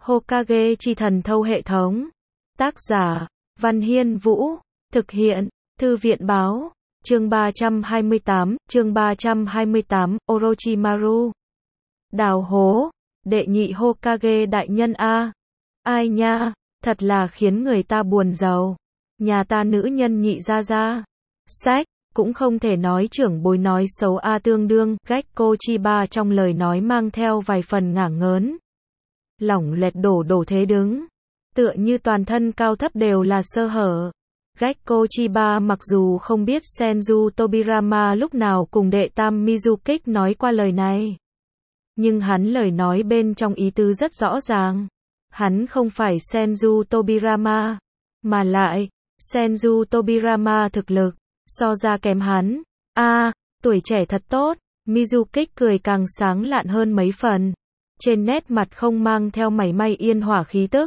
Hokage chi thần thâu hệ thống. Tác giả, Văn Hiên Vũ. Thực hiện, Thư viện báo. Chương 328, Orochimaru. Đào hố, đệ nhị Hokage đại nhân a. Ai nha, thật là khiến người ta buồn rầu. Nhà ta nữ nhân nhị ra ra. Sách, cũng không thể nói trưởng bối nói xấu a tương đương, Gekko Chiba trong lời nói mang theo vài phần ngả ngớn. Lỏng lẹt đổ thế đứng. Tựa như toàn thân cao thấp đều là sơ hở. Gekko Chiba mặc dù không biết Senju Tobirama lúc nào cùng đệ tam Mizukage nói qua lời này. Nhưng hắn lời nói bên trong ý tứ rất rõ ràng. Hắn không phải Senju Tobirama, mà lại, Senju Tobirama thực lực, so ra kém hắn. Tuổi trẻ thật tốt, Mizukage cười càng sáng lạn hơn mấy phần. Trên nét mặt không mang theo mảy may yên hỏa khí tức.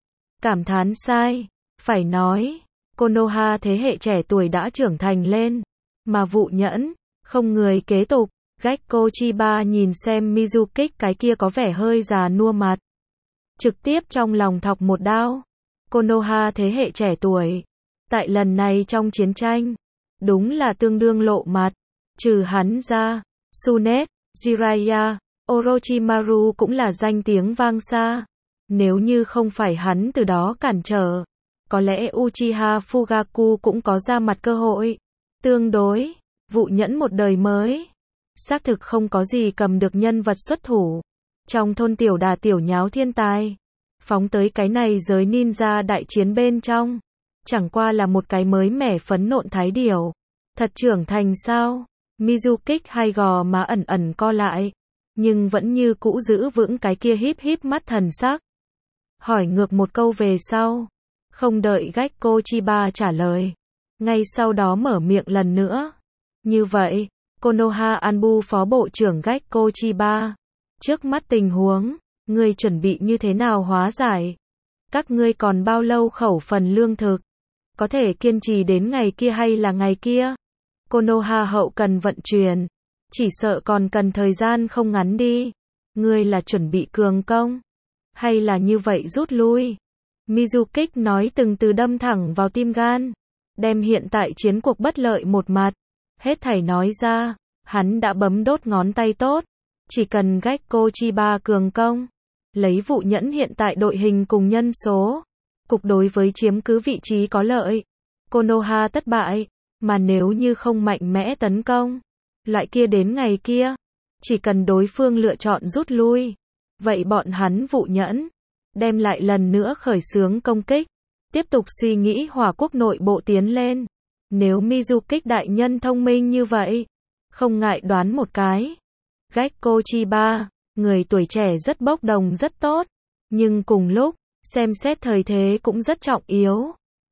Cảm thán sai, phải nói, Konoha thế hệ trẻ tuổi đã trưởng thành lên, mà Vụ Nhẫn, không người kế tục. Gekko Chiba nhìn xem Mizukage cái kia có vẻ hơi già nua mặt. Trực tiếp trong lòng thọc một đao. Konoha thế hệ trẻ tuổi, tại lần này trong chiến tranh, đúng là tương đương lộ mặt. Trừ hắn ra, Tsunade, Jiraiya, Orochimaru cũng là danh tiếng vang xa. Nếu như không phải hắn từ đó cản trở, có lẽ Uchiha Fugaku cũng có ra mặt cơ hội. Tương đối, Vụ Nhẫn một đời mới, xác thực không có gì cầm được nhân vật xuất thủ. Trong thôn tiểu đà tiểu nháo thiên tài, phóng tới cái này giới ninja đại chiến bên trong, chẳng qua là một cái mới mẻ phấn nộn thái điểu. Thật trưởng thành sao? Mizukage hai gò má ẩn ẩn co lại, nhưng vẫn như cũ giữ vững cái kia híp híp mắt thần sắc. Hỏi ngược một câu về sau, không đợi Gekko Chiba trả lời, ngay sau đó mở miệng lần nữa. Như vậy, Konoha Anbu phó bộ trưởng Gekko Chiba, trước mắt tình huống, ngươi chuẩn bị như thế nào hóa giải? Các ngươi còn bao lâu khẩu phần lương thực? Có thể kiên trì đến ngày kia hay là ngày kia? Konoha hậu cần vận chuyển, chỉ sợ còn cần thời gian không ngắn đi. Ngươi là chuẩn bị cường công, hay là như vậy rút lui? Mizukage nói từng từ đâm thẳng vào tim gan, đem hiện tại chiến cuộc bất lợi một mặt, hết thảy nói ra. Hắn đã bấm đốt ngón tay tốt, chỉ cần Gekko Chiba cường công, lấy Vụ Nhẫn hiện tại đội hình cùng nhân số, cục đối với chiếm cứ vị trí có lợi, Konoha thất bại, mà nếu như không mạnh mẽ tấn công, loại kia đến ngày kia, chỉ cần đối phương lựa chọn rút lui, vậy bọn hắn Vụ Nhẫn, đem lại lần nữa khởi xướng công kích, tiếp tục suy nghĩ Hỏa Quốc nội bộ tiến lên. Nếu Mizukage đại nhân thông minh như vậy, không ngại đoán một cái. Gekko Chiba, người tuổi trẻ rất bốc đồng rất tốt, nhưng cùng lúc, xem xét thời thế cũng rất trọng yếu.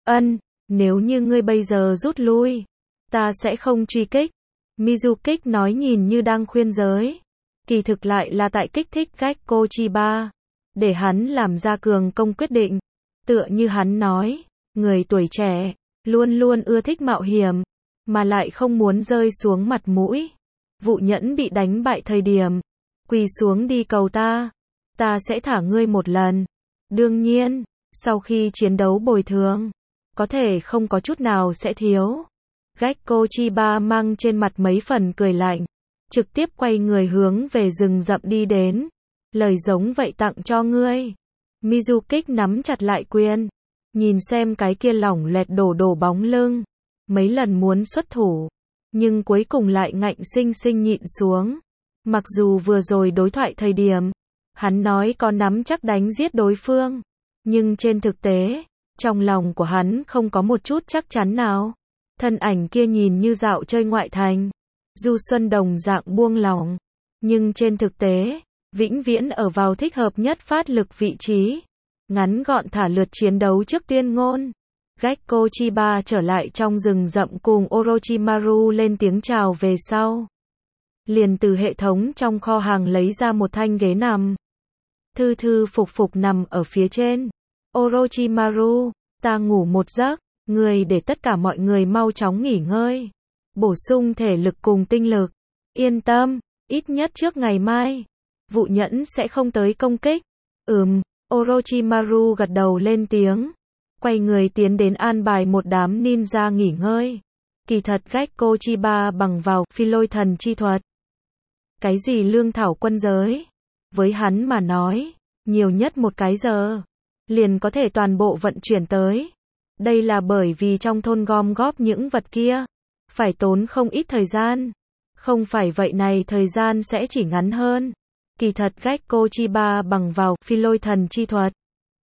Nếu như ngươi bây giờ rút lui, ta sẽ không truy kích. Mizukage nói nhìn như đang khuyên giới, kỳ thực lại là tại kích thích Gekko Chiba, để hắn làm ra cường công quyết định. Tựa như hắn nói, người tuổi trẻ, luôn luôn ưa thích mạo hiểm, mà lại không muốn rơi xuống mặt mũi. Vụ Nhẫn bị đánh bại thời điểm, quỳ xuống đi cầu ta sẽ thả ngươi một lần. Đương nhiên, sau khi chiến đấu bồi thường, có thể không có chút nào sẽ thiếu. Gekko Chiba mang trên mặt mấy phần cười lạnh, trực tiếp quay người hướng về rừng rậm đi đến. Lời giống vậy tặng cho ngươi. Mizukage nắm chặt lại quyền, nhìn xem cái kia lỏng lẹt đổ bóng lưng, mấy lần muốn xuất thủ, nhưng cuối cùng lại ngạnh sinh sinh nhịn xuống. Mặc dù vừa rồi đối thoại thời điểm, hắn nói có nắm chắc đánh giết đối phương, nhưng trên thực tế, trong lòng của hắn không có một chút chắc chắn nào. Thân ảnh kia nhìn như dạo chơi ngoại thành, du xuân đồng dạng buông lỏng, nhưng trên thực tế, vĩnh viễn ở vào thích hợp nhất phát lực vị trí. Ngắn gọn thả lượt chiến đấu trước tuyên ngôn. Gekko Chiba trở lại trong rừng rậm cùng Orochimaru lên tiếng chào về sau, liền từ hệ thống trong kho hàng lấy ra một thanh ghế nằm. Thư thư phục phục nằm ở phía trên. Orochimaru, ta ngủ một giấc, ngươi để tất cả mọi người mau chóng nghỉ ngơi, bổ sung thể lực cùng tinh lực. Yên tâm, ít nhất trước ngày mai, Vụ Nhẫn sẽ không tới công kích. Orochimaru gật đầu lên tiếng, quay người tiến đến an bài một đám ninja nghỉ ngơi. Kỳ thật Gekko Chiba bằng vào phi lôi thần chi thuật. Cái gì lương thảo quân giới? Với hắn mà nói, nhiều nhất một cái giờ, liền có thể toàn bộ vận chuyển tới. Đây là bởi vì trong thôn gom góp những vật kia, phải tốn không ít thời gian. Không phải vậy này thời gian sẽ chỉ ngắn hơn. Kỳ thật Gekko Chiba bằng vào phi lôi thần chi thuật.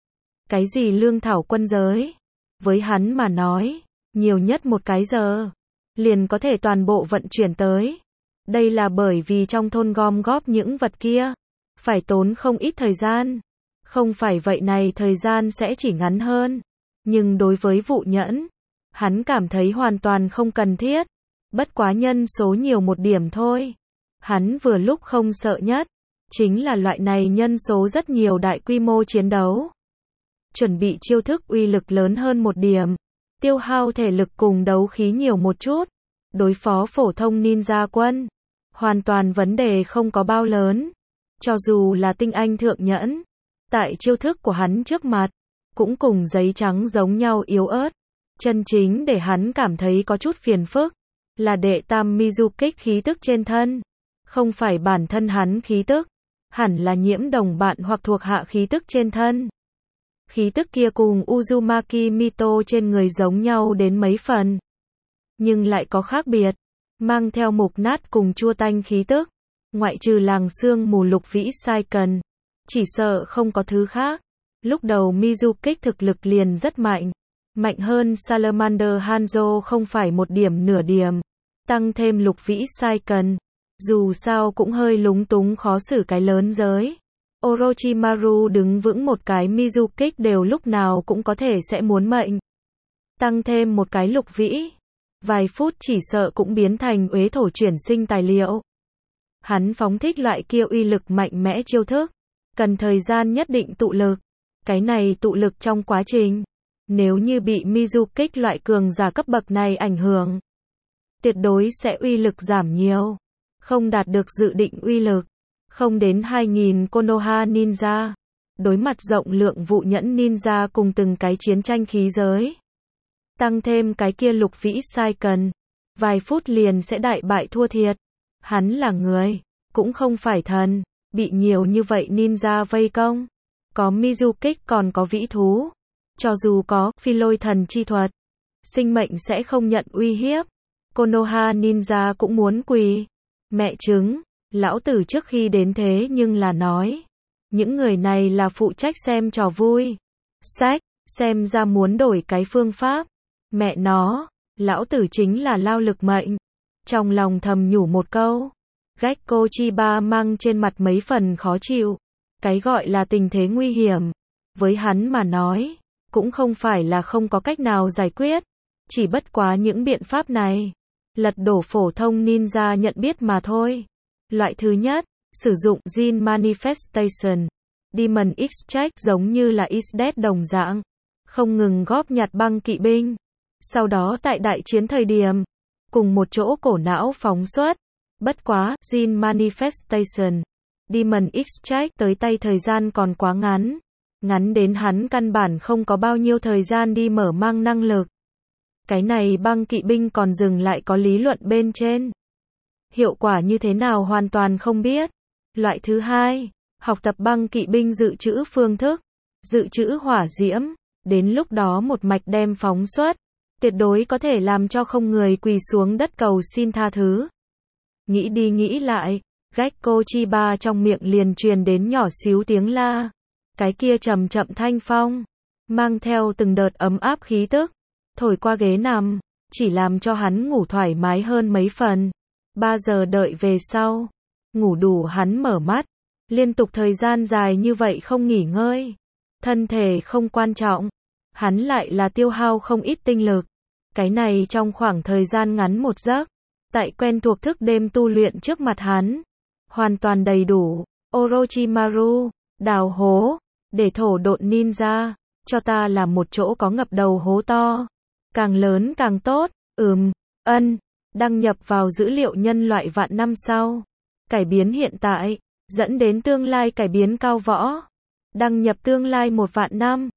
Cái gì lương thảo quân giới? Với hắn mà nói, nhiều nhất một cái giờ, liền có thể toàn bộ vận chuyển tới. Đây là bởi vì trong thôn gom góp những vật kia, phải tốn không ít thời gian. Không phải vậy này thời gian sẽ chỉ ngắn hơn. Nhưng đối với vụ nhẫn, hắn cảm thấy hoàn toàn không cần thiết. Bất quá nhân số nhiều một điểm thôi. Hắn vừa lúc không sợ nhất, chính là loại này nhân số rất nhiều đại quy mô chiến đấu. Chuẩn bị chiêu thức uy lực lớn hơn một điểm, tiêu hao thể lực cùng đấu khí nhiều một chút. Đối phó phổ thông ninja quân, hoàn toàn vấn đề không có bao lớn. Cho dù là tinh anh thượng nhẫn, tại chiêu thức của hắn trước mặt, cũng cùng giấy trắng giống nhau yếu ớt. Chân chính để hắn cảm thấy có chút phiền phức, là đệ tam Mizukích khí tức trên thân. Không phải bản thân hắn khí tức, hẳn là nhiễm đồng bạn hoặc thuộc hạ khí tức trên thân. Khí tức kia cùng Uzumaki Mito trên người giống nhau đến mấy phần, nhưng lại có khác biệt, mang theo mục nát cùng chua tanh khí tức. Ngoại trừ làng sương mù lục vĩ Saiken, chỉ sợ không có thứ khác. Lúc đầu Mizukích thực lực liền rất mạnh, mạnh hơn Salamander Hanzo không phải một điểm nửa điểm. Tăng thêm lục vĩ Saiken, dù sao cũng hơi lúng túng khó xử cái lớn giới. Orochimaru đứng vững một cái Mizukích đều lúc nào cũng có thể sẽ muốn mệnh. Tăng thêm một cái lục vĩ, vài phút chỉ sợ cũng biến thành uế thổ chuyển sinh tài liệu. Hắn phóng thích loại kia uy lực mạnh mẽ chiêu thức, cần thời gian nhất định tụ lực. Cái này tụ lực trong quá trình, nếu như bị Mizukích loại cường giả cấp bậc này ảnh hưởng, tuyệt đối sẽ uy lực giảm nhiều, không đạt được dự định uy lực. Không đến 2000 Konoha ninja, đối mặt rộng lượng vụ nhẫn ninja cùng từng cái chiến tranh khí giới. Tăng thêm cái kia lục vĩ Saiken, vài phút liền sẽ đại bại thua thiệt. Hắn là người, cũng không phải thần, bị nhiều như vậy ninja vây công. Có Mizukích còn có vĩ thú. Cho dù có phi lôi thần chi thuật, sinh mệnh sẽ không nhận uy hiếp. Konoha ninja cũng muốn quỳ. Mẹ chứng, lão tử trước khi đến thế nhưng là nói, những người này là phụ trách xem trò vui. Sách, xem ra muốn đổi cái phương pháp. Mẹ nó, lão tử chính là lao lực mệnh. Trong lòng thầm nhủ một câu, Gekko Chiba mang trên mặt mấy phần khó chịu. Cái gọi là tình thế nguy hiểm, với hắn mà nói, cũng không phải là không có cách nào giải quyết. Chỉ bất quá những biện pháp này, lật đổ phổ thông ninja nhận biết mà thôi. Loại thứ nhất, sử dụng Jin Manifestation, Demon Extract giống như là Isdet đồng dạng, không ngừng góp nhặt băng kỵ binh. Sau đó tại đại chiến thời điểm, cùng một chỗ cổ não phóng xuất. Bất quá, Jin Manifestation, Demon Extract tới tay thời gian còn quá ngắn. Ngắn đến hắn căn bản không có bao nhiêu thời gian đi mở mang năng lực. Cái này băng kỵ binh còn dừng lại có lý luận bên trên. Hiệu quả như thế nào hoàn toàn không biết. Loại thứ hai, học tập băng kỵ binh dự trữ phương thức, dự trữ hỏa diễm, đến lúc đó một mạch đem phóng xuất, tuyệt đối có thể làm cho không người quỳ xuống đất cầu xin tha thứ. Nghĩ đi nghĩ lại, Gekko Chiba trong miệng liền truyền đến nhỏ xíu tiếng la. Cái kia chậm chậm thanh phong, mang theo từng đợt ấm áp khí tức, thổi qua ghế nằm, chỉ làm cho hắn ngủ thoải mái hơn mấy phần. 3 giờ đợi về sau, ngủ đủ hắn mở mắt, liên tục thời gian dài như vậy không nghỉ ngơi. Thân thể không quan trọng, hắn lại là tiêu hao không ít tinh lực. Cái này trong khoảng thời gian ngắn một giấc, tại quen thuộc thức đêm tu luyện trước mặt hắn, hoàn toàn đầy đủ. Orochimaru, đào hố, để thổ độn ninja, cho ta làm một chỗ có ngập đầu hố to. Càng lớn càng tốt, đăng nhập vào dữ liệu nhân loại vạn năm sau. Cải biến hiện tại, dẫn đến tương lai cải biến cao võ. Đăng nhập tương lai 1 vạn năm.